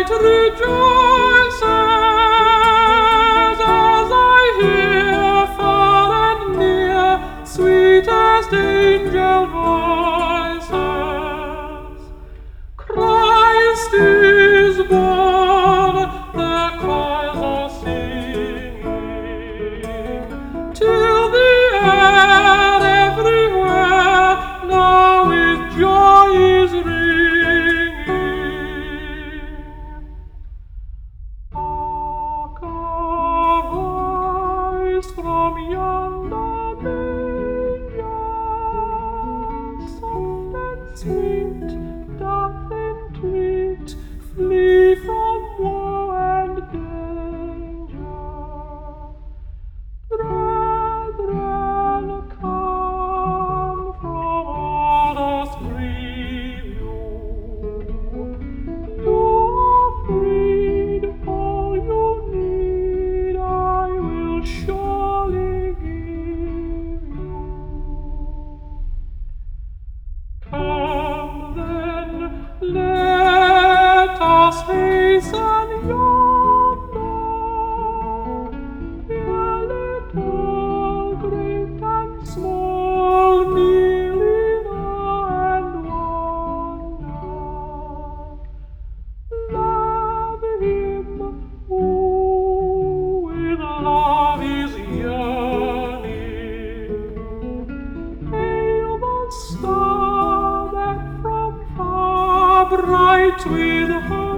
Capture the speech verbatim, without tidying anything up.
heart rejoices as I hear far and near sweetest angel voices. Christ is born, the choirs are singing, till the air everywhere now with joy is ringing. Hark, a voice from yonder manger, soft and sweet, doth entreat, flee from woe and danger. Brethren, come from all doth grieve you. You are freed, all you need I will surely give you. Come then, let us hasten yonder, here little, great and small, kneel in awe and wonder. Love him who with love is yearning. Hail the star that from far, bright with hope,